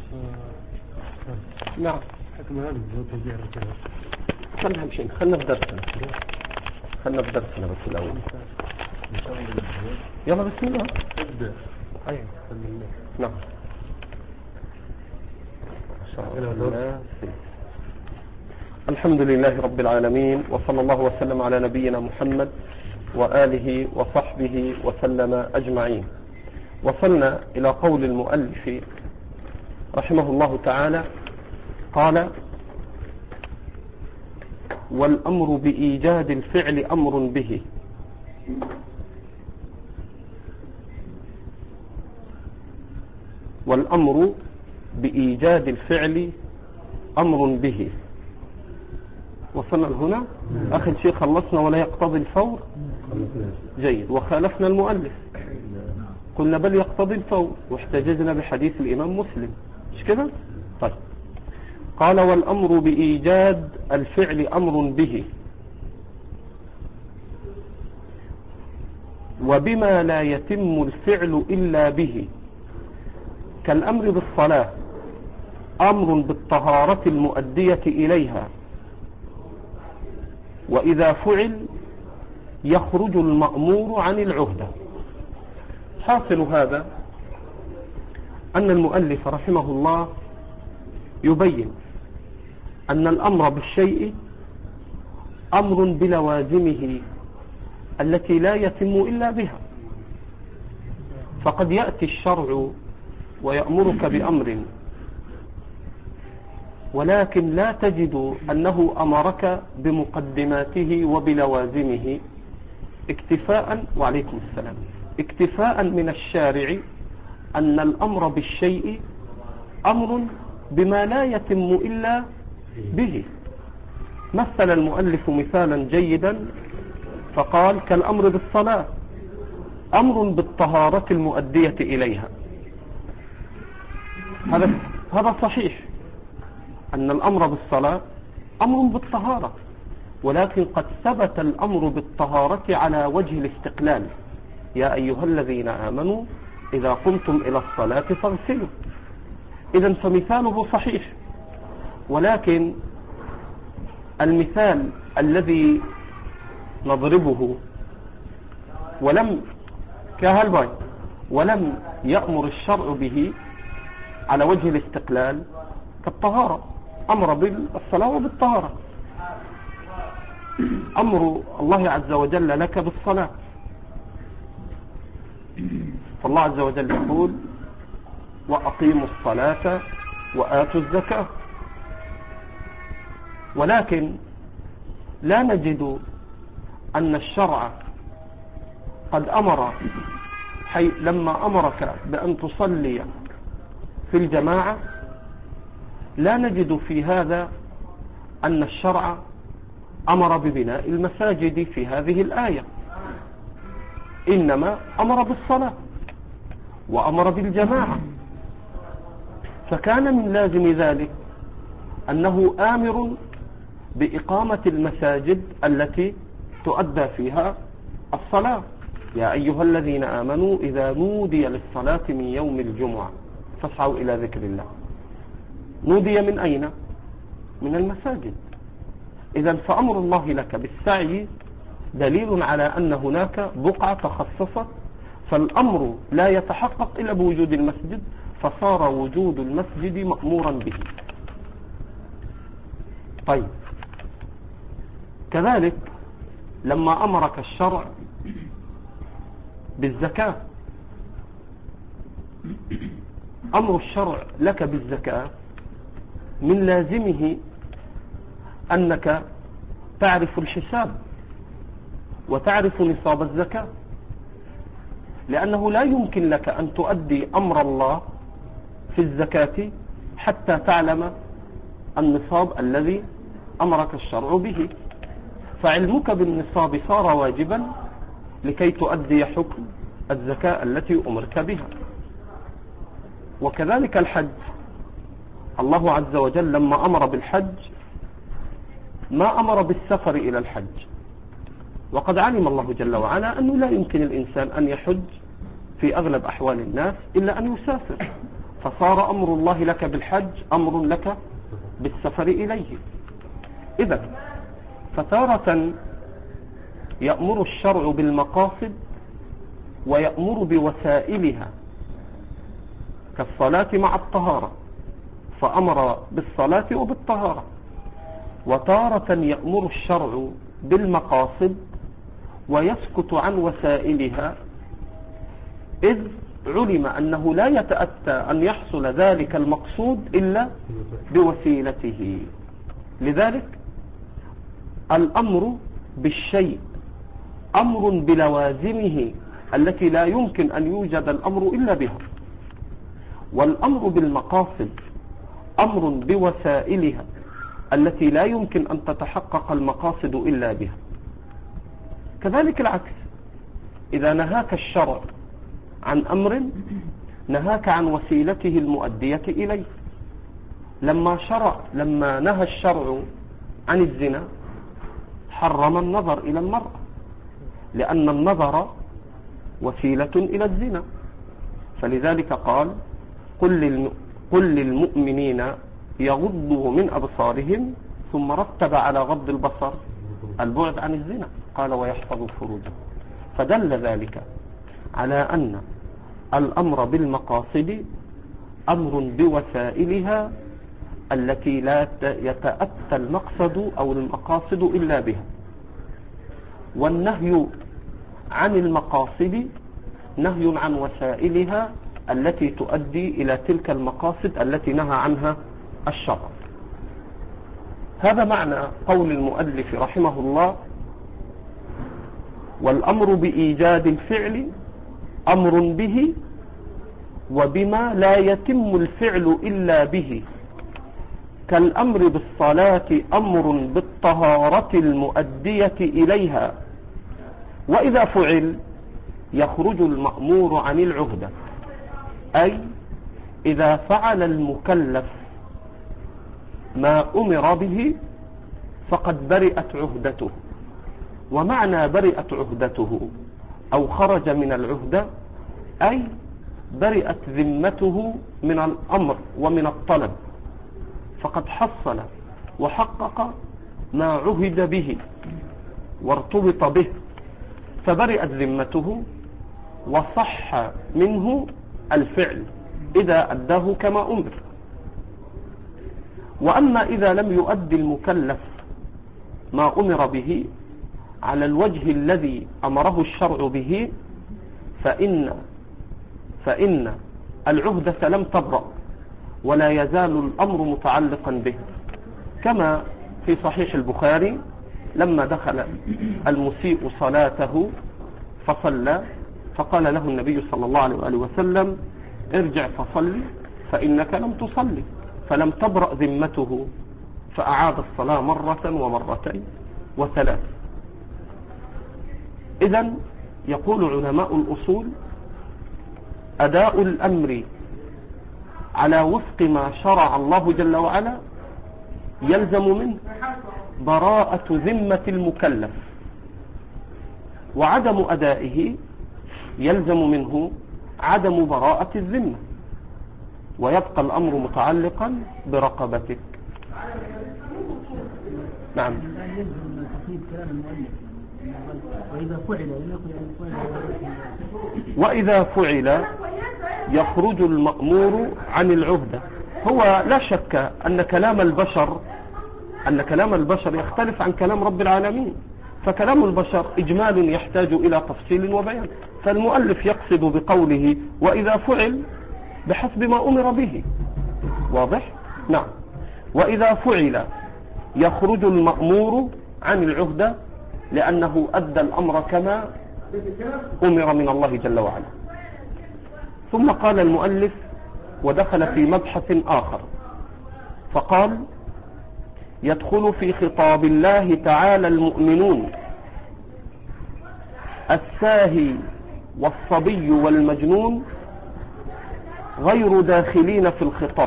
نعم. خلنا نمشي، خلنا في درسنا بس الأول. يلا بسم الله. أيوة. نعم. الحمد لله رب العالمين، وصلى الله وسلم على نبينا محمد وآله وصحبه وسلم أجمعين. وصلنا إلى قول المؤلف رحمه الله تعالى، قال: والأمر بإيجاد الفعل أمر به. والأمر بإيجاد الفعل أمر به. وصلنا هنا. آخر شيء خلصنا ولا يقتضي الفور. جيد. وخالفنا المؤلف، قلنا بل يقتضي الفور، واحتججنا بحديث الإمام مسلم، مش كده؟ طيب. قال: والأمر بإيجاد الفعل أمر به، وبما لا يتم الفعل إلا به، كالأمر بالصلاة أمر بالطهارة المؤدية إليها، وإذا فعل يخرج المأمور عن العهدة. حاصل هذا أن المؤلف رحمه الله يبين أن الأمر بالشيء أمر بلوازمه التي لا يتم إلا بها. فقد يأتي الشرع ويأمرك بأمر، ولكن لا تجد أنه أمرك بمقدماته وبلوازمه اكتفاء، وعليكم السلام، اكتفاء من الشارع أن الأمر بالشيء أمر بما لا يتم إلا به. مثل المؤلف مثالا جيدا فقال: كالأمر بالصلاة أمر بالطهارة المؤدية إليها. هذا صحيح أن الأمر بالصلاة أمر بالطهارة، ولكن قد ثبت الأمر بالطهارة على وجه الاستقلال: يا أيها الذين آمنوا إذا قمتم إلى الصلاة فاغسلوا. إذن فمثاله صحيح، ولكن المثال الذي نضربه ولم يأمر الشرع به على وجه الاستقلال كالطهارة، أمر بالصلاة وبالطهارة. أمر الله عز وجل لك بالصلاة، فالله عز وجل يقول: وأقيموا الصلاة وآتوا الزكاة. ولكن لا نجد أن الشرع قد أمر لما أمرك بأن تصلي في الجماعة، لا نجد في هذا أن الشرع أمر ببناء المساجد في هذه الآية، إنما أمر بالصلاة وأمر بالجماعة. فكان من لازم ذلك أنه آمر بإقامة المساجد التي تؤدى فيها الصلاة. يا أيها الذين آمنوا إذا نودي للصلاة من يوم الجمعة فاسعوا إلى ذكر الله. نودي من أين؟ من المساجد. إذن فأمر الله لك بالسعي دليل على أن هناك بقعة تخصصت، فالأمر لا يتحقق إلا بوجود المسجد، فصار وجود المسجد مأمورا به. طيب، كذلك لما أمرك الشرع بالزكاة، أمر الشرع لك بالزكاة من لازمه أنك تعرف الحساب وتعرف نصاب الزكاة، لأنه لا يمكن لك أن تؤدي أمر الله في الزكاة حتى تعلم النصاب الذي أمرك الشرع به. فعلمك بالنصاب صار واجبا لكي تؤدي حكم الزكاة التي أمرك بها. وكذلك الحج، الله عز وجل لما أمر بالحج ما أمر بالسفر إلى الحج، وقد علم الله جل وعلا أنه لا يمكن الإنسان أن يحج في أغلب أحوال الناس إلا أن يسافر، فصار أمر الله لك بالحج أمر لك بالسفر إليه. إذن فتارة يأمر الشرع بالمقاصد ويأمر بوسائلها كالصلاة مع الطهارة، فأمر بالصلاة وبالطهارة. وتارة يأمر الشرع بالمقاصد ويسكت عن وسائلها، إذ علم أنه لا يتأتى أن يحصل ذلك المقصود إلا بوسيلته. لذلك الأمر بالشيء أمر بلوازمه التي لا يمكن أن يوجد الأمر إلا بها، والأمر بالمقاصد أمر بوسائلها التي لا يمكن أن تتحقق المقاصد إلا بها. كذلك العكس، إذا نهاك الشرع عن أمر نهاك عن وسيلته المؤدية إليه. لما نهى الشرع عن الزنا حرم النظر إلى المرأة، لأن النظر وسيلة إلى الزنا، فلذلك قال قل للمؤمنين يغضوا من أبصارهم، ثم رتب على غض البصر البعد عن الزنا، قال ويحفظوا فروجهم. فدل ذلك على أن الأمر بالمقاصد أمر بوسائلها التي لا يتأتى المقصد أو المقاصد إلا بها، والنهي عن المقاصد نهي عن وسائلها التي تؤدي إلى تلك المقاصد التي نهى عنها الشرع. هذا معنى قول المؤلف رحمه الله: والأمر بإيجاد الفعل أمر به وبما لا يتم الفعل إلا به، كالأمر بالصلاة أمر بالطهارة المؤدية إليها، وإذا فعل يخرج المأمور عن العهدة، أي إذا فعل المكلف ما أمر به فقد برئت عهدته. ومعنى برئت عهدته أو خرج من العهدة أي برئت ذمته من الأمر ومن الطلب، فقد حصل وحقق ما عهد به وارتبط به، فبرئت ذمته وصح منه الفعل إذا أداه كما أمر. وأما إذا لم يؤدي المكلف ما أمر به على الوجه الذي أمره الشرع به فإن العهدة لم تبرأ ولا يزال الأمر متعلقا به، كما في صحيح البخاري لما دخل المسيء صلاته فصلى، فقال له النبي صلى الله عليه وسلم: ارجع فصلي فإنك لم تصلي، فلم تبرأ ذمته، فأعاد الصلاة مرة ومرتين وثلاث. إذن يقول علماء الأصول: أداء الأمر على وفق ما شرع الله جل وعلا يلزم منه براءة ذمة المكلف، وعدم أدائه يلزم منه عدم براءة الذمة، ويبقى الأمر متعلقا برقبتك. نعم. وإذا فعل يخرج المأمور عن العهدة. هو لا شك أن كلام البشر يختلف عن كلام رب العالمين، فكلام البشر إجمال يحتاج إلى تفصيل وبيان، فالمؤلف يقصد بقوله وإذا فعل بحسب ما أمر به. واضح؟ نعم. وإذا فعل يخرج المأمور عن العهدة لأنه أدى الأمر كما أمر من الله جل وعلا. ثم قال المؤلف ودخل في مبحث آخر فقال: يدخل في خطاب الله تعالى المؤمنون الساهي والصبي والمجنون غير داخلين في الخطاب،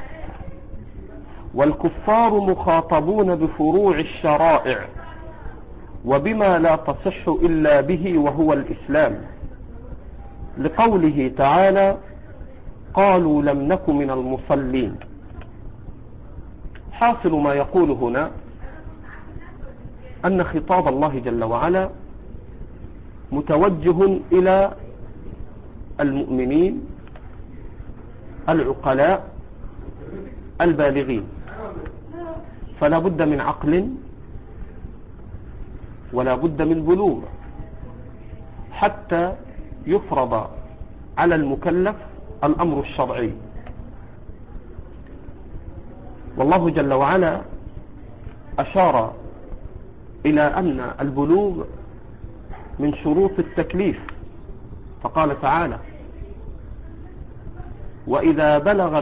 والكفار مخاطبون بفروع الشرائع وبما لا تصح إلا به وهو الإسلام، لقوله تعالى: قالوا لم نك من المصلين. حاصل ما يقول هنا أن خطاب الله جل وعلا متوجه إلى المؤمنين العقلاء البالغين، فلا بد من عقل ولا بد من بلوغ حتى يفرض على المكلف الأمر الشرعي. والله جل وعلا أشار إلى أن البلوغ من شروط التكليف، فقال تعالى: وإذا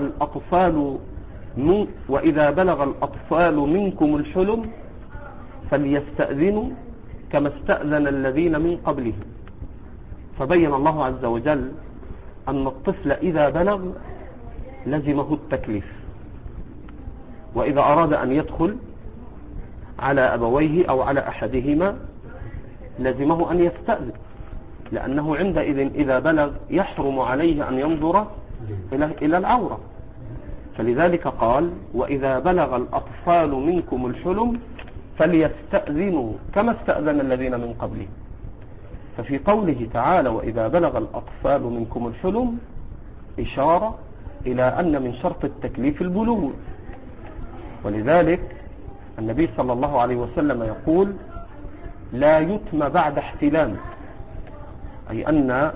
بلغ الأطفال منكم الحلم فليستأذنوا كما استأذن الذين من قبلهم. فبين الله عز وجل أن الطفل إذا بلغ لزمه التكليف، وإذا أراد أن يدخل على أبويه أو على أحدهما لزمه أن يستأذن، لأنه عندئذ إذا بلغ يحرم عليه أن ينظر إلى العورة. فلذلك قال: وإذا بلغ الأطفال منكم الحلم فليستأذنوا كما استأذن الذين من قبلهم. ففي قوله تعالى: وإذا بلغ الأطفال منكم الحلم إشارة إلى أن من شرط التكليف البلوغ. ولذلك النبي صلى الله عليه وسلم يقول: لا يتم بعد احتلام، أي أن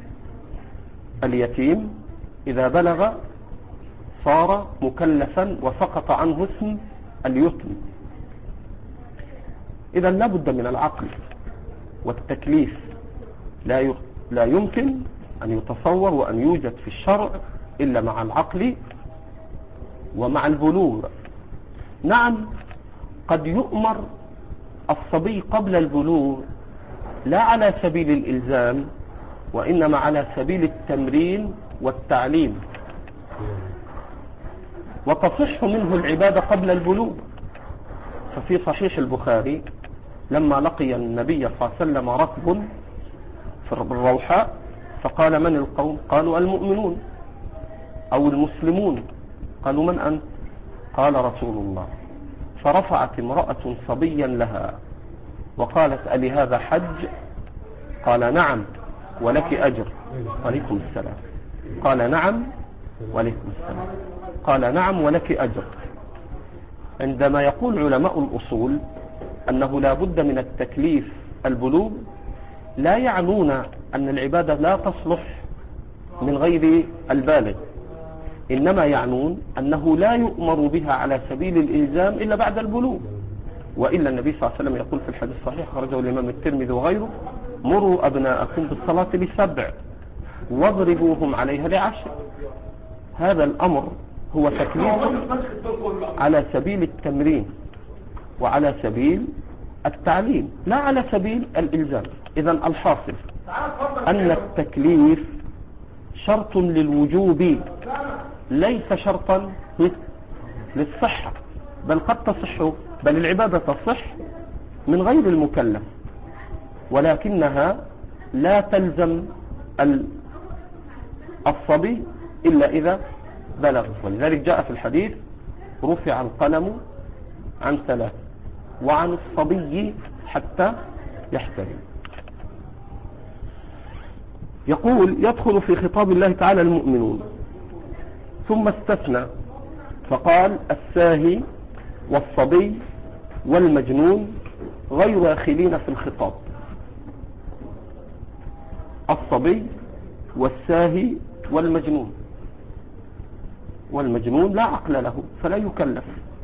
اليتيم إذا بلغ صار مكلفا وسقط عنه اسم اليتم. إذا لا بد من العقل، والتكليف لا يمكن أن يتصور وأن يوجد في الشرع إلا مع العقل ومع البلوغ. نعم، قد يؤمر الصبي قبل البلوغ لا على سبيل الإلزام، وإنما على سبيل التمرين والتعليم، وتصح منه العبادة قبل البلوغ. ففي صحيح البخاري لما لقي النبي صلى الله عليه وسلم ركب في الروحاء فقال: من القوم؟ قالوا: المؤمنون أو المسلمون. قالوا: من أنت؟ قال: رسول الله. فرفعت امرأة صبيا لها وقالت: ألي هذا حج؟ قال: نعم ولك أجر. عليكم السلام. قال: نعم ولكم السلام. قال: نعم ولك أجر. عندما يقول علماء الأصول أنه لا بد من التكليف البلوغ، لا يعنون أن العبادة لا تصلح من غير البالغ، إنما يعنون أنه لا يؤمر بها على سبيل الإلزام إلا بعد البلوغ. وإلا النبي صلى الله عليه وسلم يقول في الحديث الصحيح خرجه الإمام الترمذي وغيره: مروا أبناءكم بالصلاة ل7 واضربوهم عليها ل10. هذا الأمر هو تكليف على سبيل التمرين وعلى سبيل التعليم، لا على سبيل الإلزام. إذن الحاصل أن التكليف شرط للوجوب ليس شرطا للصحة، بل قد تصح، بل العبادة تصح من غير المكلف، ولكنها لا تلزم الصبي إلا إذا بلغ. ولذلك جاء في الحديث: رفع القلم عن 3 وعن الصبي حتى يحتلم. يقول: يدخل في خطاب الله تعالى المؤمنون، ثم استثنى فقال: الساهي والصبي والمجنون غير داخلين في الخطاب. الصبي والساهي والمجنون لا عقل له فلا يكلف،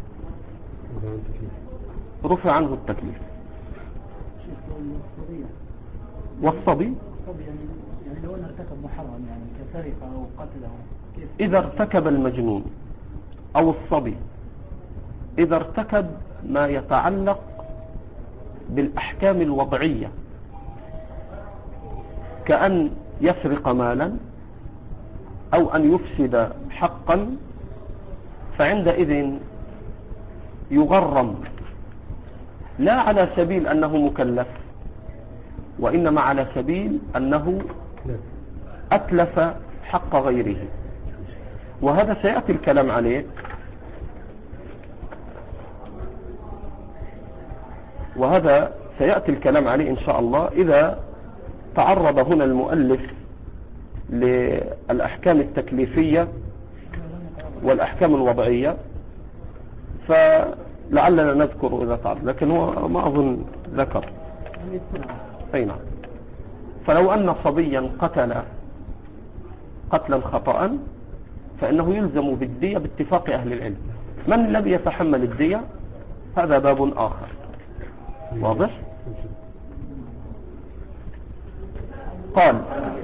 رفع عنه التكليف. والصبي يعني لو أنه ارتكب محرم، يعني كسرقة أو قتله، إذا ارتكب المجنون أو الصبي، إذا ارتكب ما يتعلق بالأحكام الوضعية كأن يسرق مالا أو أن يفسد حقا، فعندئذ يغرم، لا على سبيل أنه مكلف، وإنما على سبيل أنه أتلف حق غيره. وهذا سيأتي الكلام عليه، وهذا سيأتي الكلام عليه إن شاء الله إذا تعرض هنا المؤلف للأحكام التكليفية والأحكام الوضعية، فلعلنا نذكر إذا تعرض، لكن هو ما أظن ذكر. أي نعم. فلو أن صبيا قتل قتلا خطأ فإنه يلزم بالدية باتفاق أهل العلم. من الذي يتحمل الدية؟ هذا باب آخر. واضح؟ قال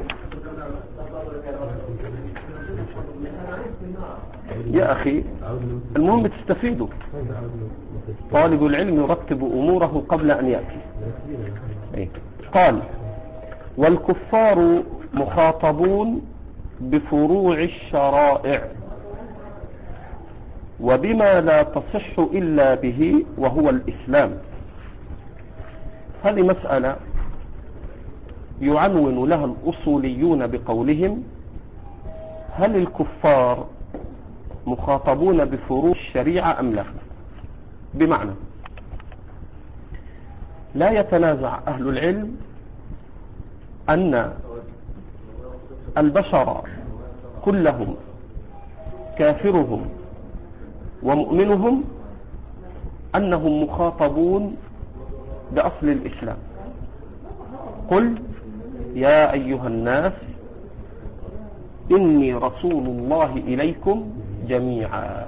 يا أخي المهم تستفيدوا. طالب العلم يرتب أموره قبل أن يأتي. قال والكفار مخاطبون بفروع الشرائع وبما لا تصح إلا به وهو الإسلام. هذه مسألة يعنون لها الأصوليون بقولهم هل الكفار مخاطبون بفروع الشريعة أم لا؟ بمعنى لا يتنازع أهل العلم أن البشر كلهم كافرهم ومؤمنهم أنهم مخاطبون بأصل الإسلام. قل يا أيها الناس إني رسول الله إليكم جميعا.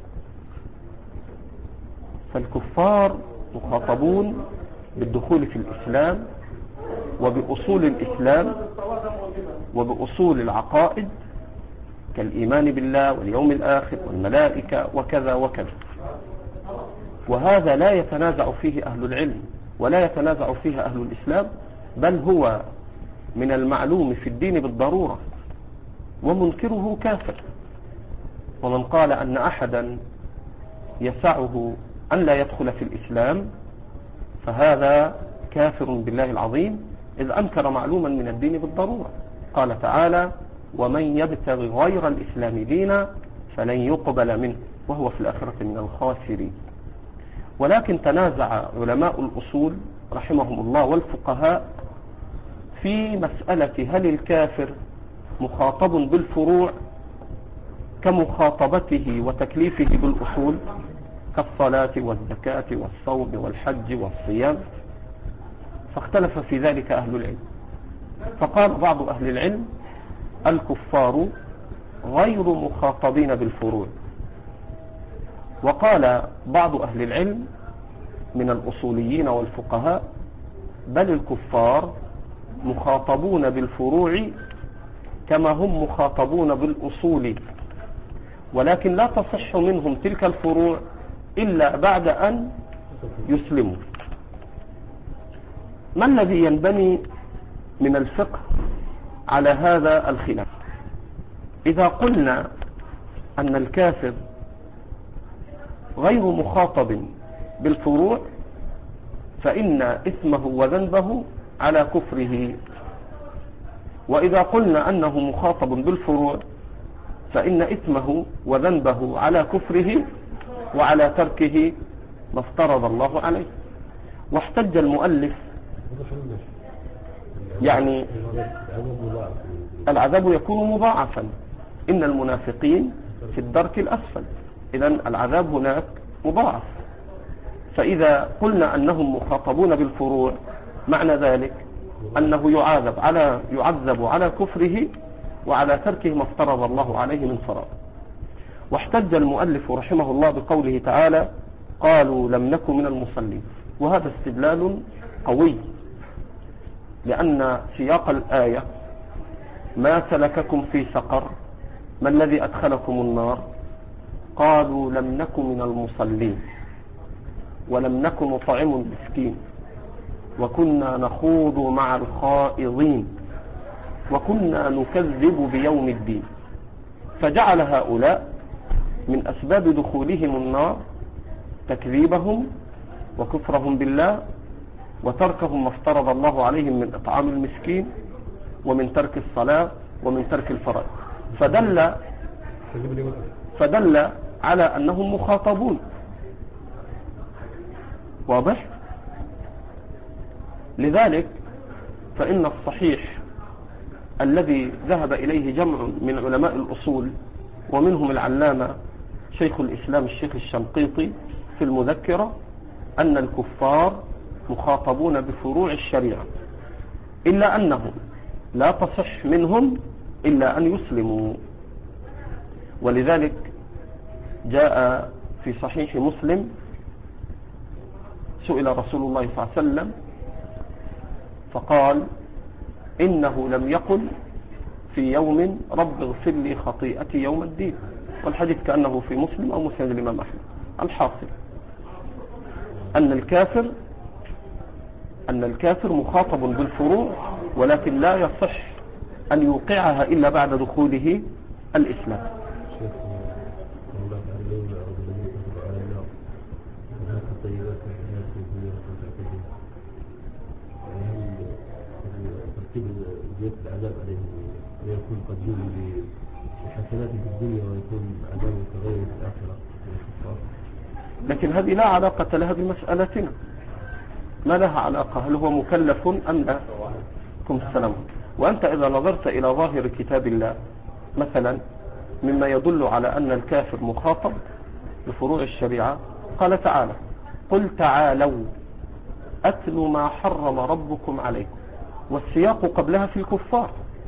فالكفار مخاطبون بالدخول في الإسلام وبأصول الإسلام وبأصول العقائد كالإيمان بالله واليوم الآخر والملائكة وكذا وكذا، وهذا لا يتنازع فيه أهل العلم ولا يتنازع فيه أهل الإسلام، بل هو من المعلوم في الدين بالضرورة، ومنكره كافر. ومن قال أن أحدا يسعه أن لا يدخل في الإسلام فهذا كافر بالله العظيم، إذ أنكر معلوما من الدين بالضرورة. قال تعالى ومن يبتغي غير الإسلام دينا فلن يقبل منه وهو في الآخرة من الخاسرين. ولكن تنازع علماء الأصول رحمهم الله والفقهاء في مسألة هل الكافر مخاطب بالفروع كمخاطبته وتكليفه بالأصول كالصلاة والزكاة والصوم والحج والصيام، فاختلف في ذلك أهل العلم. فقال بعض أهل العلم الكفار غير مخاطبين بالفروع، وقال بعض أهل العلم من الأصوليين والفقهاء بل الكفار مخاطبون بالفروع كما هم مخاطبون بالأصول، ولكن لا تصح منهم تلك الفروع إلا بعد أن يسلموا. ما الذي ينبني من الفقه على هذا الخلاف؟ إذا قلنا أن الكافر غير مخاطب بالفروع فإن إثمه وذنبه على كفره، وإذا قلنا أنه مخاطب بالفروع فإن إثمه وذنبه على كفره وعلى تركه ما افترض الله عليه. واحتج المؤلف يعني العذاب يكون مضاعفا، إن المنافقين في الدرك الأسفل، إذن العذاب هناك مضاعف. فإذا قلنا أنهم مخاطبون بالفروع معنى ذلك أنه يعذب على كفره وعلى تركه ما افترض الله عليه من فرائض. واحتج المؤلف رحمه الله بقوله تعالى قالوا لم نكن من المصلين، وهذا استدلال قوي، لأن سياق الآية ما سلككم في سقر ما الذي أدخلكم النار قالوا لم نكن من المصلين ولم نكن نطعم المسكين وكنا نخوض مع الخائضين وكنا نكذب بيوم الدين. فجعل هؤلاء من أسباب دخولهم النار تكذيبهم وكفرهم بالله وتركهم ما افترض الله عليهم من إطعام المسكين ومن ترك الصلاة ومن ترك الفرائض. فدل فدل على أنهم مخاطبون. واضح؟ لذلك فإن الصحيح الذي ذهب إليه جمع من علماء الأصول ومنهم العلامة شيخ الإسلام الشيخ الشنقيطي في المذكرة أن الكفار مخاطبون بفروع الشريعة، إلا أنهم لا تصح منهم إلا أن يسلموا. ولذلك جاء في صحيح مسلم سئل رسول الله صلى الله عليه وسلم فقال إنه لم يقل في يوم رب اغفر لي خطيئتي يوم الدين، والحديث كأنه في مسلم أو مسند الإمام أحمد. الحاصل أن الكافر مخاطب بالفروع، ولكن لا يصح أن يوقعها إلا بعد دخوله الإسلام. العذاب عليهم ويكون قديم لحسنات في الدنيا ويكون عذاب كغيره في الآخرة. لكن هذه لا علاقة لها بمسألتنا. ما لها علاقة؟ هل هو مكلف أم لا؟ السلام. وأنت إذا نظرت إلى ظاهر كتاب الله مثلا مما يدل على أن الكافر مخاطب بفروع الشريعة، قال تعالى قل تعالوا أتل ما حرم ربكم عليكم، والسياق قبلها في الكفار.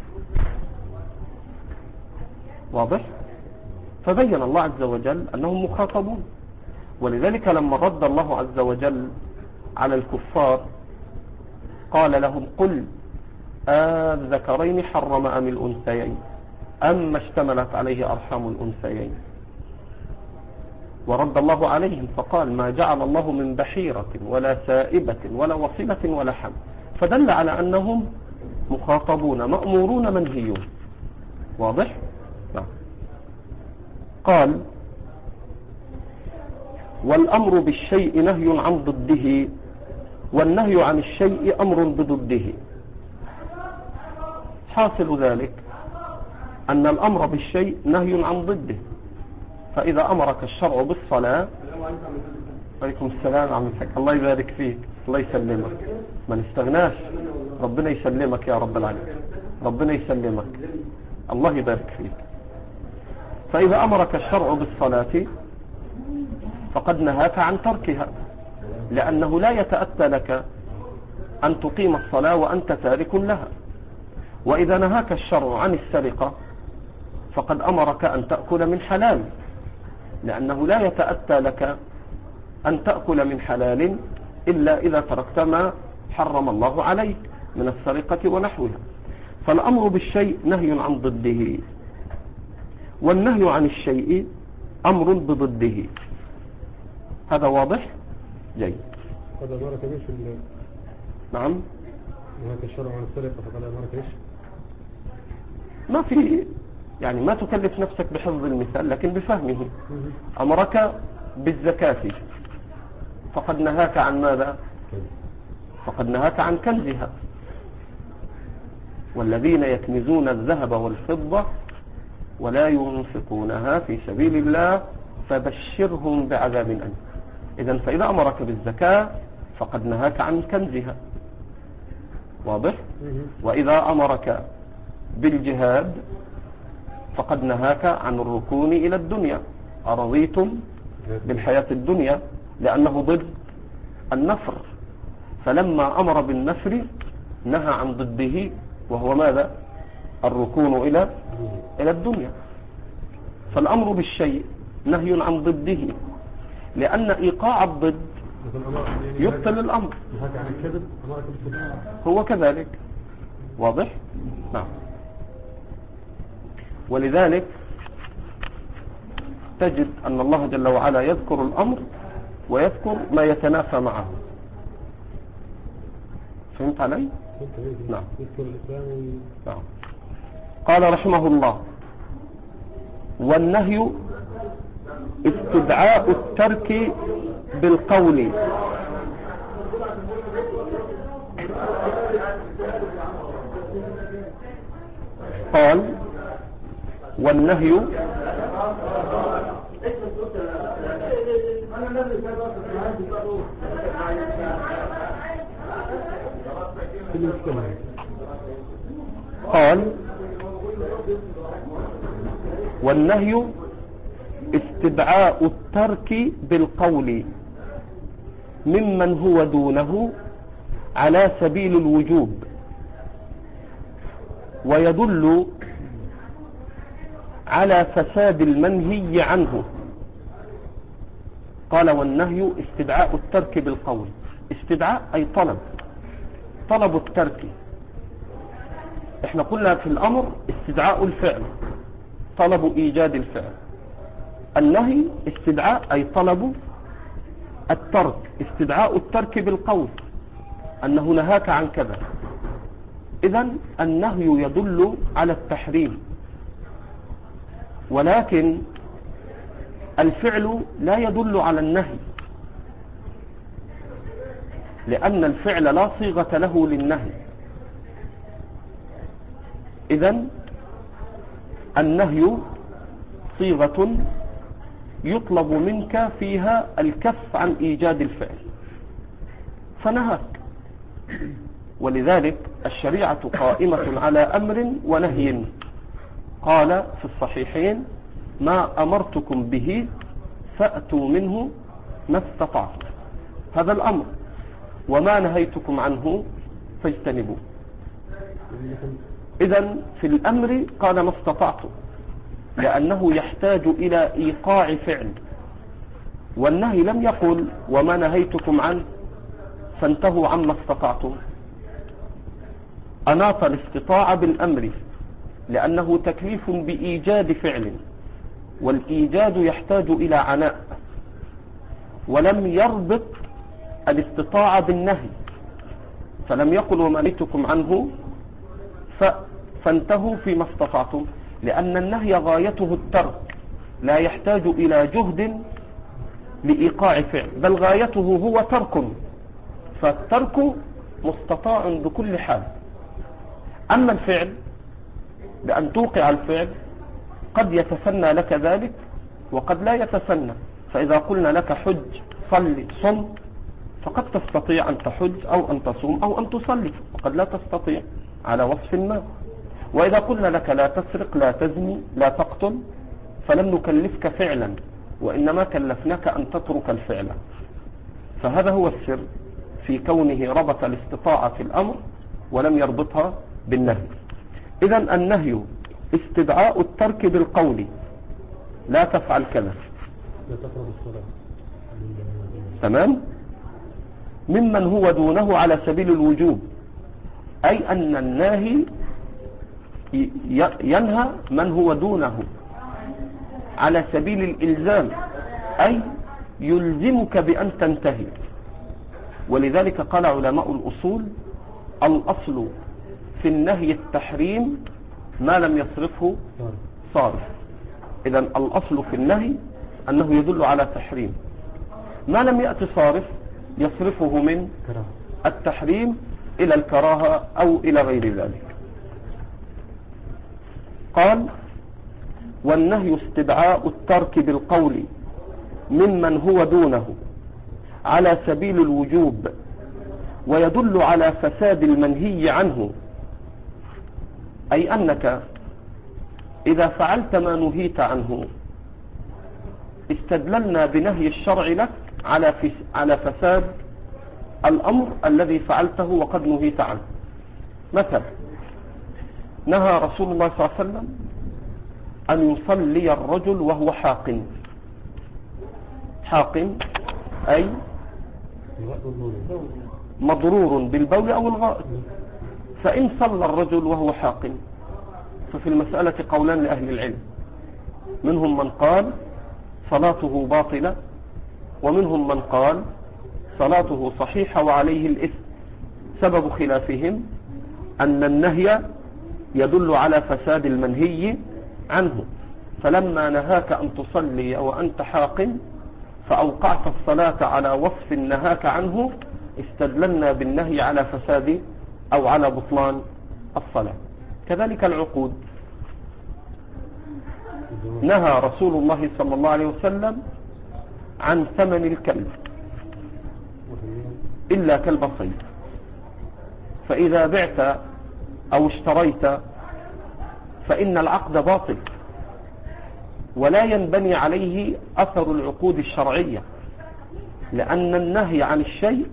واضح؟ فبين الله عز وجل أنهم مخاطبون. ولذلك لما رد الله عز وجل على الكفار قال لهم قل الذكرين حرم أم الأنثيين أم اشتملت عليه أرحام الأنثيين. ورد الله عليهم فقال ما جعل الله من بحيرة ولا سائبة ولا وصلة ولا حم، فدل على أنهم مخاطبون مأمورون منهيون. واضح؟ نعم. قال والأمر بالشيء نهي عن ضده، والنهي عن الشيء أمر بضده. حاصل ذلك أن الأمر بالشيء نهي عن ضده. فإذا أمرك الشرع بالصلاة، عليكم السلام عم الحاج، الله يبارك فيك، الله يسلمك، ما نستغناش، ربنا يسلمك يا رب العالمين، ربنا يسلمك، الله يبارك فيك. فإذا أمرك الشرع بالصلاة فقد نهاك عن تركها، لأنه لا يتأتى لك أن تقيم الصلاة وأنت تارك لها. وإذا نهاك الشرع عن السرقة فقد أمرك أن تأكل من حلال، لأنه لا يتأتى لك أن تأكل من حلال إلا إذا تركت ما حرم الله عليك من السرقة ونحوها. فالأمر بالشيء نهي عن ضده، والنهي عن الشيء أمر بضده. هذا واضح؟ جيد. هذا أمرك إيش؟ نعم. نهاك الشرع عن السرقة فقد أمرك إيش؟ ما في يعني ما تكلف نفسك بحفظ المثال لكن بفهمه. أمرك بالزكاة فقد نهاك عن ماذا؟ فقد نهاك عن كنزها. والذين يكنزون الذهب والفضة ولا ينفقونها في سبيل الله فبشرهم بعذاب أليم. إذن فإذا أمرك بالزكاة فقد نهاك عن كنزها. واضح؟ وإذا أمرك بالجهاد فقد نهاك عن الركون إلى الدنيا. أرضيتم بالحياة الدنيا، لأنه ضد النفر، فلما أمر بالنفر نهى عن ضده وهو ماذا؟ الركون إلى الدنيا. فالأمر بالشيء نهي عن ضده، لأن إيقاع الضد يبطل الأمر. هو كذلك. واضح؟ نعم. ولذلك تجد أن الله جل وعلا يذكر الأمر ويذكر ما يتنافى معه. فهمت علي؟ نعم. نعم. قال رحمه الله والنهي استدعاء الترك بالقول قال والنهي قال والنهي استدعاء الترك بالقول ممن هو دونه على سبيل الوجوب ويدل على فساد المنهي عنه. قال والنهي استدعاء الترك بالقول. استدعاء أي طلب الترك. احنا قلنا في الأمر استدعاء الفعل، طلب إيجاد الفعل. النهي استدعاء أي طلب الترك، استدعاء الترك بالقول أنه نهاك عن كذا. إذن النهي يدل على التحريم، ولكن الفعل لا يدل على النهي، لأن الفعل لا صيغة له للنهي. إذن النهي صيغة يطلب منك فيها الكف عن إيجاد الفعل فنهاك. ولذلك الشريعة قائمة على أمر ونهي. قال في الصحيحين ما أمرتكم به فأتوا منه ما استطعتم، هذا الأمر، وما نهيتكم عنه فاجتنبوه. إذن في الأمر قال ما استطعتم لأنه يحتاج إلى إيقاع فعل، والنهي لم يقل وما نهيتكم عنه فانتهوا عما استطعتم. أناط الاستطاعة بالأمر لأنه تكليف بإيجاد فعل، والإيجاد يحتاج إلى عناء، ولم يربط الاستطاعة بالنهي، فلم يقل وما نهيتكم عنه فانتهوا فيما استطعتم، لأن النهي غايته الترك، لا يحتاج إلى جهد لإيقاع فعل، بل غايته هو ترك، فالترك مستطاع بكل حال. أما الفعل بأن توقع الفعل قد يتسنى لك ذلك وقد لا يتسنى. فإذا قلنا لك حج صلي صم، فقد تستطيع أن تحج أو أن تصوم أو أن تصلي، وقد لا تستطيع على وصف ما. وإذا قلنا لك لا تسرق لا تزني لا تقتل، فلم نكلفك فعلا، وإنما كلفناك أن تترك الفعل. فهذا هو السر في كونه ربط الاستطاعة في الأمر ولم يربطها بالنهي. إذن النهي استدعاء الترك بالقول، لا تفعل كذا، تمام، ممن هو دونه على سبيل الوجوب، أي أن الناهي ينهى من هو دونه على سبيل الإلزام، أي يلزمك بأن تنتهي. ولذلك قال علماء الأصول الأصل في النهي التحريم ما لم يصرفه صارف. إذن الأصل في النهي أنه يدل على تحريم، ما لم يأتي صارف يصرفه من التحريم إلى الكراهة أو إلى غير ذلك. قال والنهي استدعاء الترك بالقول ممن هو دونه على سبيل الوجوب ويدل على فساد المنهي عنه، أي أنك إذا فعلت ما نهيت عنه استدللنا بنهي الشرع لك على فساد الأمر الذي فعلته وقد نهيت عنه. مثلا نهى رسول الله صلى الله عليه وسلم أن يصلي الرجل وهو حاقن. حاقن أي مضرور بالبول أو الغائط. فإن صلى الرجل وهو حاقن ففي المسألة قولان لأهل العلم، منهم من قال صلاته باطلة، ومنهم من قال صلاته صحيحة وعليه الإثم. سبب خلافهم أن النهي يدل على فساد المنهي عنه، فلما نهاك أن تصلي وأنت حاقن فأوقعت الصلاة على وصف نهاك عنه، استدللنا بالنهي على فساد أو على بطلان الصلاة. كذلك العقود، نهى رسول الله صلى الله عليه وسلم عن ثمن الكلب إلا كلب صيد. فإذا بعت أو اشتريت فإن العقد باطل ولا ينبني عليه أثر العقود الشرعية، لأن النهي عن الشيء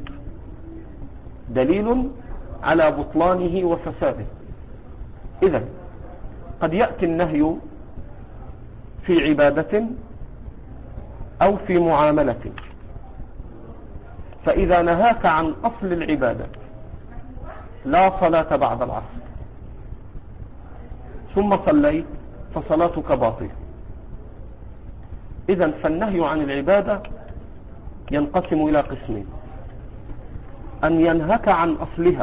دليل على بطلانه وفساده. إذن قد يأتي النهي في عبادة أو في معاملة، فإذا نهاك عن أصل العبادة لا صلاة بعد العصر ثم صليت فصلاتك باطلة. إذن فالنهي عن العبادة ينقسم إلى قسمين: أن ينهك عن أصلها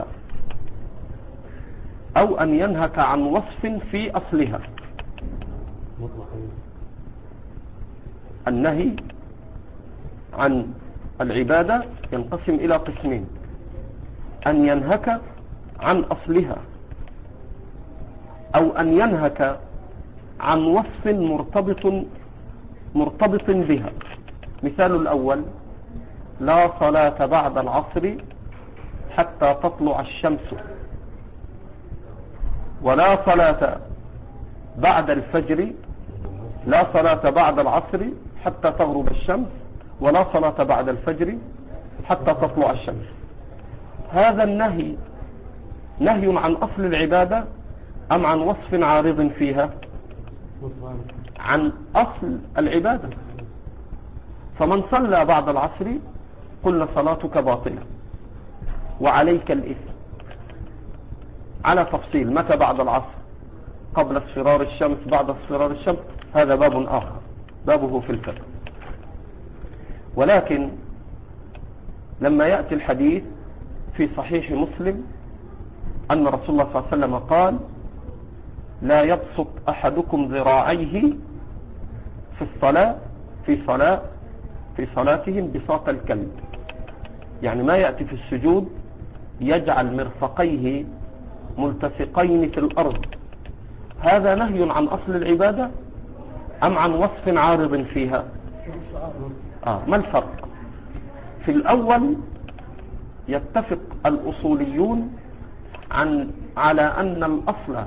أو أن ينهك عن وصف في أصلها. النهي عن العبادة ينقسم إلى قسمين: أن ينهك عن أصلها أو أن ينهك عن وصف مرتبط بها. مثال الأول: لا صلاة بعد العصر حتى تطلع الشمس، ولا صلاة بعد الفجر، لا صلاة بعد العصر حتى تغرب الشمس، ولا صلاة بعد الفجر حتى تطلع الشمس. هذا النهي نهي عن أصل العبادة أم عن وصف عارض فيها؟ عن أصل العبادة. فمن صلى بعد العصر قلنا صلاتك باطلة وعليك الإثم، على تفصيل: متى بعد العصر؟ قبل اصفرار الشمس، بعد اصفرار الشمس؟ هذا باب آخر، بابه في الفقه. ولكن لما يأتي الحديث في صحيح مسلم أن رسول الله صلى الله عليه وسلم قال: لا يبسط أحدكم ذراعيه في صلاتهم بساط الكلب، يعني ما يأتي في السجود يجعل مرفقيه ملتصقين في الأرض. هذا نهي عن أصل العبادة أم عن وصف عارض فيها؟ ما الفرق؟ في الأول يتفق الأصوليون على أن الأصل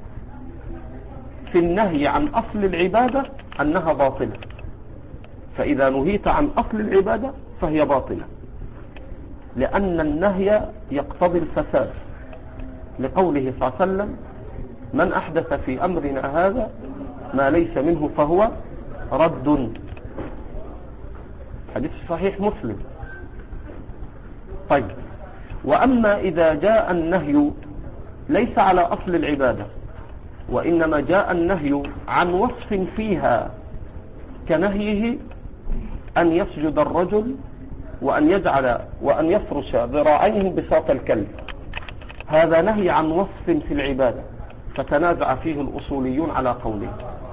في النهي عن أصل العبادة أنها باطلة، فإذا نهيت عن أصل العبادة فهي باطلة، لأن النهي يقتضي الفساد، لقوله صلى الله عليه وسلم: من أحدث في أمرنا هذا ما ليس منه فهو رد. حديث صحيح مسلم. طيب، وأما إذا جاء النهي ليس على أصل العبادة وإنما جاء النهي عن وصف فيها، كنهيه أن يسجد الرجل وأن يفرش ذراعيه بساط الكلب، هذا نهي عن وصف في العبادة، فتنازع فيه الأصوليون على قولين.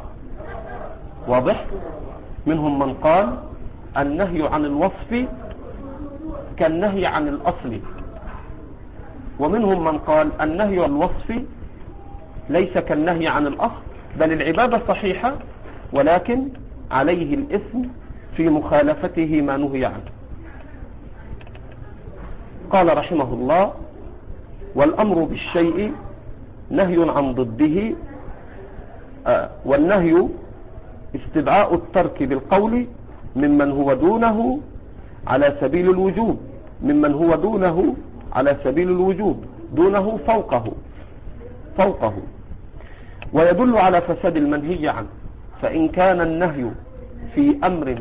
واضح؟ منهم من قال النهي عن الوصف كالنهي عن الأصل، ومنهم من قال النهي عن الوصف ليس كالنهي عن الأصل، بل العبادة صحيحة ولكن عليه الإثم في مخالفته ما نهي عنه. قال رحمه الله: والأمر بالشيء نهي عن ضده، والنهي استدعاء الترك بالقول ممن هو دونه على سبيل الوجوب، ممن هو دونه على سبيل الوجوب، دونه فوقه، ويدل على فساد المنهي عنه. فإن كان النهي في أمر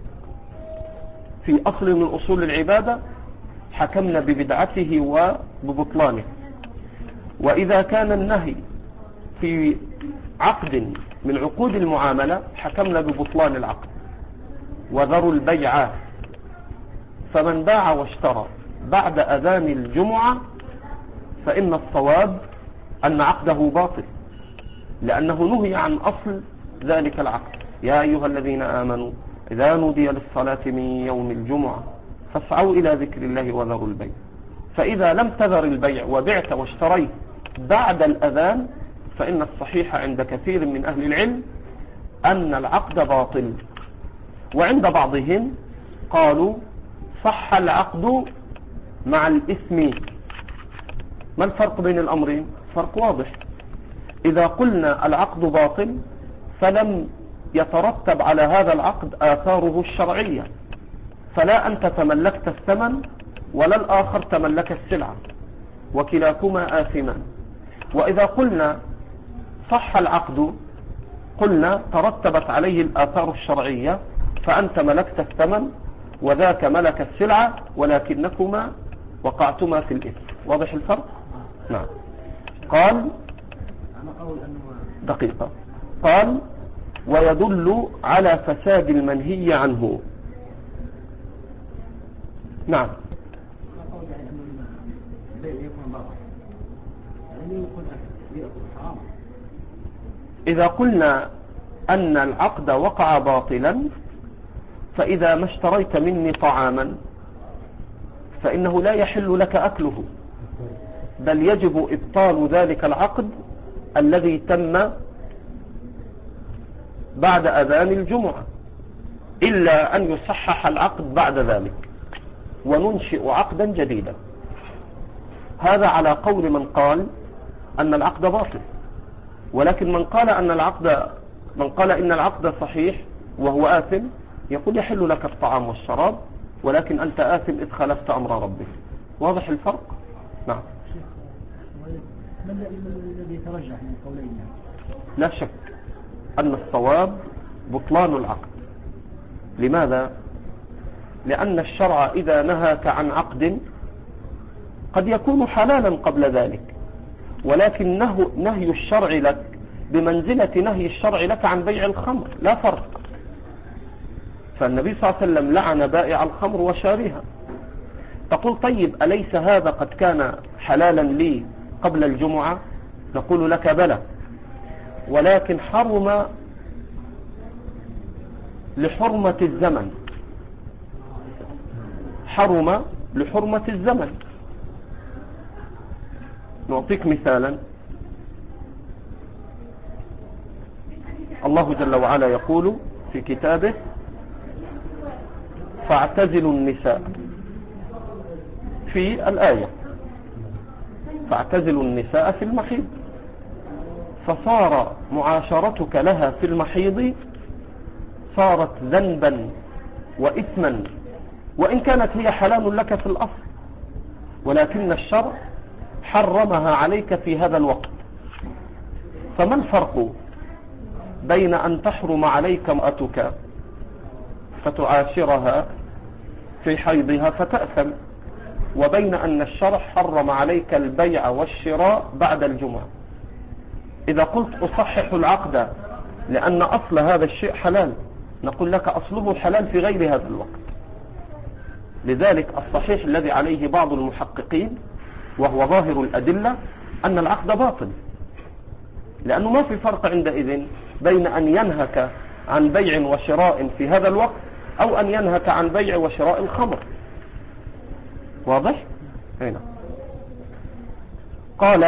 في أصل من أصول العبادة حكمنا ببدعته وببطلانه، وإذا كان النهي في عقد من عقود المعاملة حكمنا ببطلان العقد. وذروا البيع، فمن باع واشترى بعد أذان الجمعة فإن الصواب أن عقده باطل، لأنه نهي عن أصل ذلك العقد: يا أيها الذين آمنوا إذا نودي للصلاة من يوم الجمعة فاسعوا إلى ذكر الله وذروا البيع. فإذا لم تذر البيع وبعت واشتريت بعد الأذان فإن الصحيح عند كثير من أهل العلم أن العقد باطل، وعند بعضهم قالوا صح العقد مع الإثم. ما الفرق بين الأمرين؟ فرق واضح. إذا قلنا العقد باطل فلم يترتب على هذا العقد آثاره الشرعية، فلا أنت تملكت الثمن ولا الآخر تملك السلعة، وكلاكما آثمان. وإذا قلنا صح العقد قلنا ترتبت عليه الآثار الشرعية، فأنت ملكت الثمن وذاك ملك السلعة، ولكنكما وقعتما في الإثم. واضح الفرق؟ نعم. قال دقيقة. قال ويدل على فساد المنهي عنه. نعم. إذا قلنا أن العقد وقع باطلا، فإذا ما اشتريت مني طعاما فإنه لا يحل لك أكله، بل يجب إبطال ذلك العقد الذي تم بعد أذان الجمعة، إلا أن يصحح العقد بعد ذلك وننشئ عقدا جديدا. هذا على قول من قال أن العقد باطل. ولكن من قال إن العقد صحيح وهو آثم، يقول يحل لك الطعام والشراب، ولكن أنت آثم إذ خالفت أمر ربك. واضح الفرق؟ نعم. ما الذي يترجح من قولين؟ لا شك أن الصواب بطلان العقد. لماذا؟ لأن الشرع إذا نهاك عن عقد قد يكون حلالا قبل ذلك، ولكن نهي الشرع لك بمنزلة نهي الشرع لك عن بيع الخمر، لا فرق. فالنبي صلى الله عليه وسلم لعن بائع الخمر وشاريها. تقول طيب أليس هذا قد كان حلالا لي قبل الجمعة؟ نقول لك بلى، ولكن حرم لحرمة الزمن، حرم لحرمة الزمن. نعطيك مثالا. الله جل وعلا يقول في كتابه فاعتزلوا النساء، في الآية فاعتزلوا النساء في المحيض، فصار معاشرتك لها في المحيض صارت ذنبا وإثما، وإن كانت هي حلال لك في الأصل، ولكن الشرع حرمها عليك في هذا الوقت. فما الفرق بين أن تحرم عليك امرأتك فتعاشرها في حيضها فتأثم، وبين أن الشرع حرم عليك البيع والشراء بعد الجمعة؟ إذا قلت أصحح العقد لأن أصل هذا الشيء حلال، نقول لك أصله حلال في غير هذا الوقت. لذلك الصحيح الذي عليه بعض المحققين وهو ظاهر الأدلة أن العقد باطل، لأنه ما في فرق عندئذ بين أن ينهك عن بيع وشراء في هذا الوقت أو أن ينهك عن بيع وشراء الخمر. واضح؟ هنا قال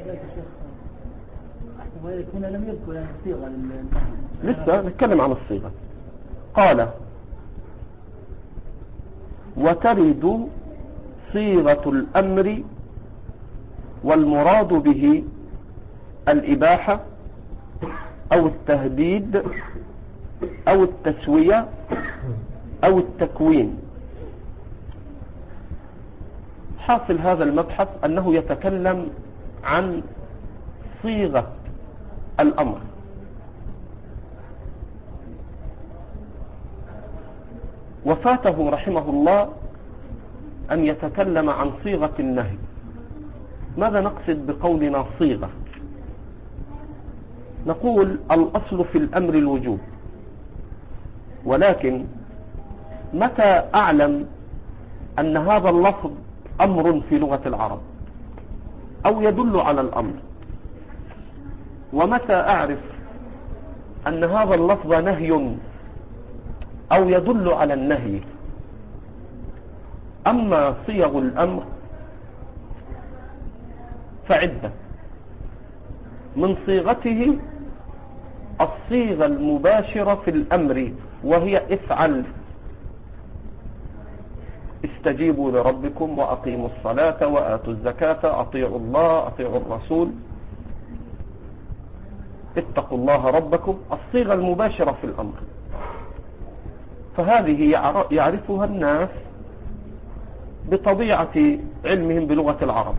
هنا لم يذكر يعني الصيغة لسه نتكلم عن الصيغة. قال وترد صيغة الأمر والمراد به الإباحة أو التهديد أو التسوية أو التكوين. حاصل هذا المبحث أنه يتكلم عن صيغة الأمر. وفاته رحمه الله أن يتكلم عن صيغة النهي. ماذا نقصد بقولنا صيغة؟ نقول الأصل في الأمر الوجوب، ولكن متى أعلم أن هذا اللفظ أمر في لغة العرب أو يدل على الأمر، ومتى أعرف أن هذا اللفظ نهي أو يدل على النهي؟ أما صيغ الأمر فعدة. من صيغته الصيغة المباشرة في الأمر، وهي افعل. استجيبوا لربكم وأقيموا الصلاة وآتوا الزكاة، أطيعوا الله أطيعوا الرسول، اتقوا الله ربكم، الصيغة المباشرة في الأمر. فهذه يعرفها الناس بطبيعة علمهم بلغة العرب.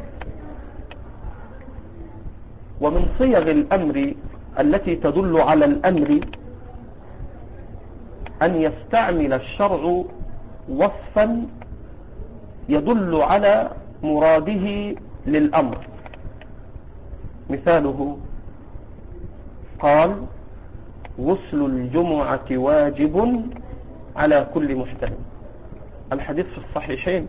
ومن صيغ الأمر التي تدل على الأمر أن يستعمل الشرع وصفا يدل على مراده للأمر. مثاله قال غسل الجمعة واجب على كل محتلم، الحديث في الصحيحين.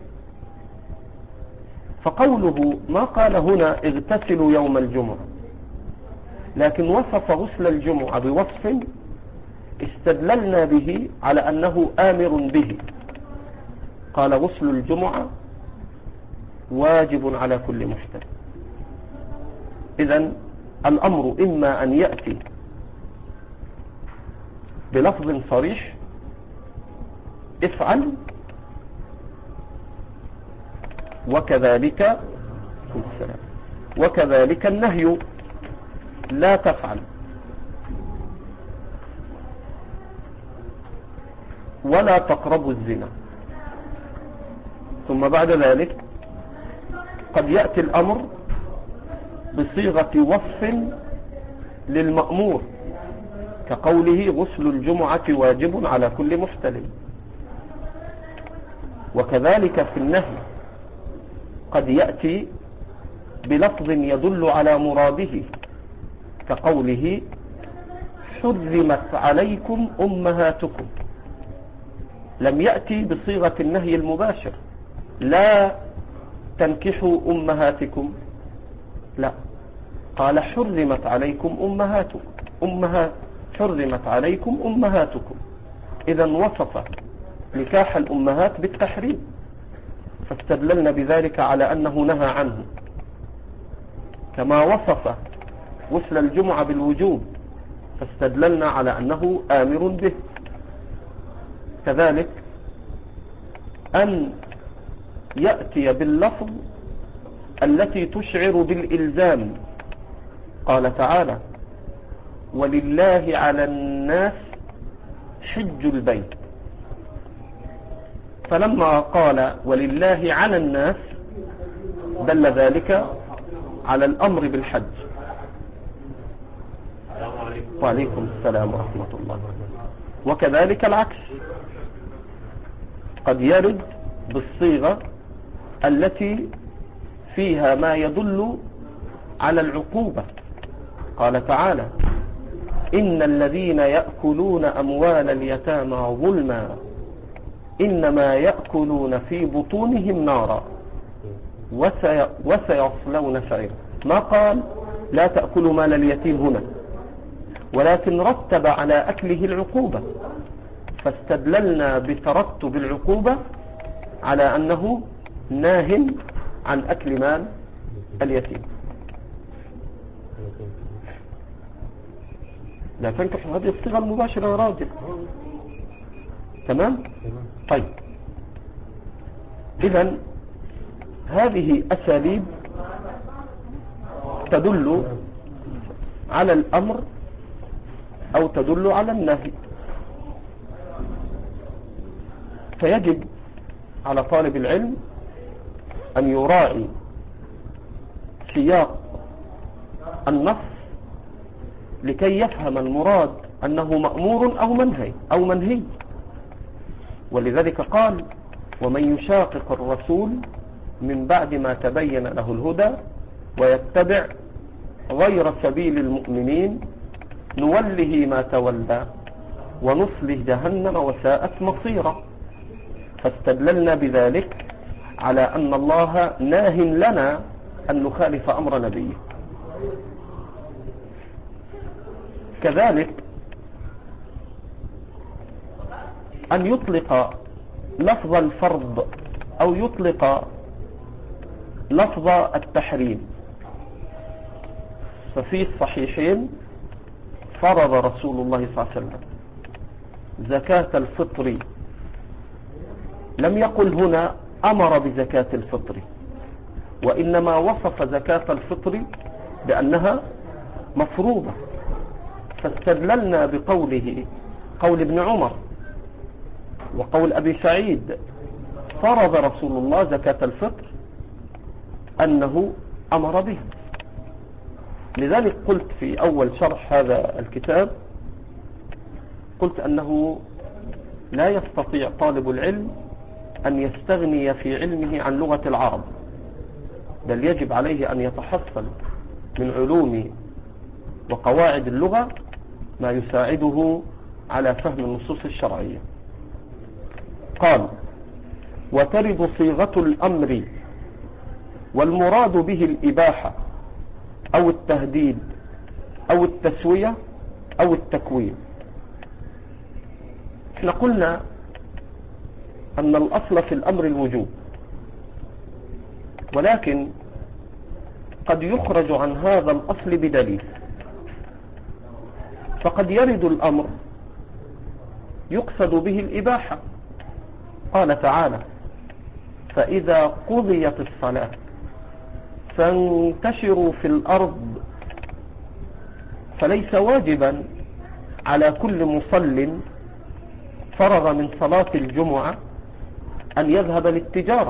فقوله ما قال هنا اغتسلوا يوم الجمعة، لكن وصف غسل الجمعة بوصف استدللنا به على أنه آمر به. قال غسل الجمعة واجب على كل محتلم. إذن الأمر إما أن يأتي بلفظ صريح افعل، وكذلك النهي لا تفعل، ولا تقربوا الزنا. ثم بعد ذلك قد يأتي الأمر بصيغة وصف للمأمور، كقوله غسل الجمعة واجب على كل محتلم. وكذلك في النهي قد يأتي بلفظ يدل على مراده، كقوله حرمت عليكم أمهاتكم. لم يأتي بصيغة النهي المباشر لا تنكحوا أمهاتكم، لا، قال حرمت عليكم حرمت عليكم أمهاتكم. إذا وصف نكاح الأمهات بالتحريم، فاستدللنا بذلك على أنه نهى عنه. كما وصف غسل الجمعة بالوجوب، فاستدللنا على أنه آمر به. كذلك أن يأتي باللفظ التي تشعر بالإلزام. قال تعالى ولله على الناس حج البيت، فلما قال ولله على الناس دل ذلك على الأمر بالحج. وعليكم السلام ورحمة الله. وكذلك العكس، قد يرد بالصيغة التي فيها ما يدل على العقوبة. قال تعالى إن الذين يأكلون أموال اليتامى ظلما إنما يأكلون في بطونهم نارا وسيصلون سعيرا. ما قال لا تأكلوا مال اليتيم هنا، ولكن رتب على أكله العقوبة، فاستدللنا بترتب العقوبة على أنه ناه عن أكل مال اليتيم. لا تنكح هذه الصيغة المباشرة يا راجل. تمام؟ طيب، إذن هذه أساليب تدل على الأمر أو تدل على النهي. فيجب على طالب العلم أن يراعي سياق النص لكي يفهم المراد أنه مأمور أو منهي. ولذلك قال ومن يشاقق الرسول من بعد ما تبين له الهدى ويتبع غير سبيل المؤمنين نوله ما تولى ونصله جهنم وساءت مصيرا. فاستدللنا بذلك على أن الله ناه لنا أن نخالف أمر نبيه. كذلك أن يطلق لفظ الفرض أو يطلق لفظ التحريم. ففي الصحيحين فرض رسول الله صلى الله عليه وسلم زكاة الفطر لم يقل هنا أمر بزكاة الفطر، وإنما وصف زكاة الفطر بأنها مفروضة، فاستدللنا بقوله قول ابن عمر وقول أبي سعيد فرض رسول الله زكاة الفطر أنه أمر به. لذلك قلت في أول شرح هذا الكتاب، قلت أنه لا يستطيع طالب العلم أن يستغني في علمه عن لغة العرب، بل يجب عليه أن يتحصل من علوم وقواعد اللغة ما يساعده على فهم النصوص الشرعية. قال: وترد صيغة الأمر والمراد به الإباحة أو التهديد أو التسوية أو التكوين. احنا قلنا أن الأصل في الأمر الوجوب، ولكن قد يخرج عن هذا الأصل بدليل، فقد يرد الأمر يقصد به الإباحة. قال تعالى: فإذا قضيت الصلاة فانتشروا في الأرض. فليس واجبا على كل مصل فرغ من صلاة الجمعة أن يذهب للتجارة.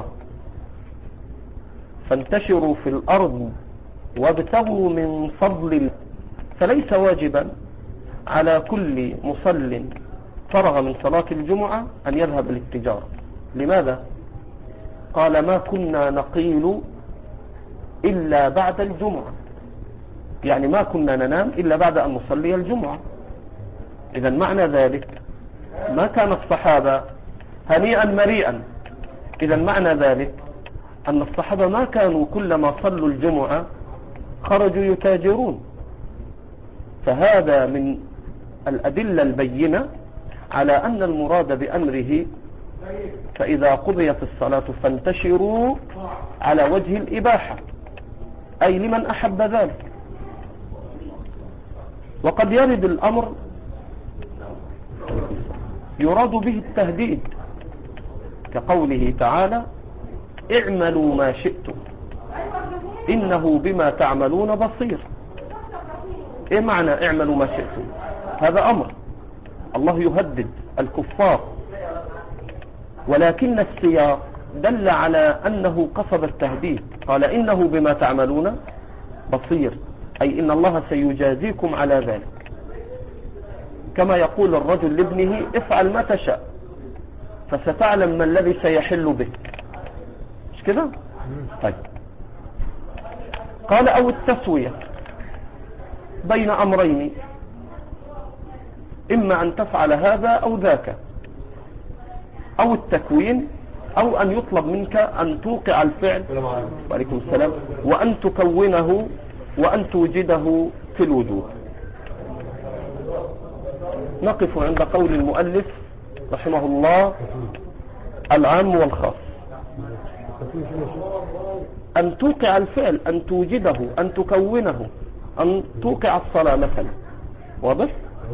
فانتشروا في الأرض وابتغوا من فضل الله. فليس واجبا على كل مصل فرغ من صلاة الجمعة أن يذهب للتجارة. لماذا؟ قال: ما كنا نقيل إلا بعد الجمعة، يعني ما كنا ننام إلا بعد أن نصلي الجمعة. إذا معنى ذلك ما كان الصحابة هنيئا مريئا. إذا معنى ذلك أن الصحابة ما كانوا كلما صلوا الجمعة خرجوا يتاجرون. فهذا من الأدلة البينة على أن المراد بأمره فإذا قضيت الصلاة فانتشروا على وجه الإباحة، أي لمن أحب ذلك. وقد يرد الأمر يراد به التهديد، كقوله تعالى: اعملوا ما شئتم إنه بما تعملون بصير. إيه معنى اعملوا ما شئتم؟ هذا أمر، الله يهدد الكفار، ولكن السياق دل على أنه قصد التهديد. قال: إنه بما تعملون بصير، أي إن الله سيجازيكم على ذلك. كما يقول الرجل لابنه: افعل ما تشاء فستعلم ما الذي سيحل به. مش كده؟ طيب. قال: أو التسوية بين أمرين، إما أن تفعل هذا أو ذاك، أو التكوين، أو أن يطلب منك أن توقع الفعل وعليكم السلام وأن تكونه وأن توجده في الوجود. نقف عند قول المؤلف رحمه الله: العام والخاص. أن توقع الفعل، أن توجده، أن تكونه، أن توقع الصلاة مثلا. واضح؟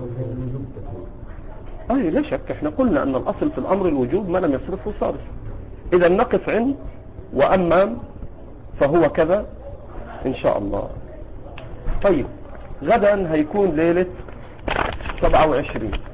لا شك، احنا قلنا أن الأصل في الأمر الوجوب، ما لم يصرفه صارف. إذا نقف عند وأمام فهو كذا إن شاء الله. طيب، غدا هيكون ليلة 27.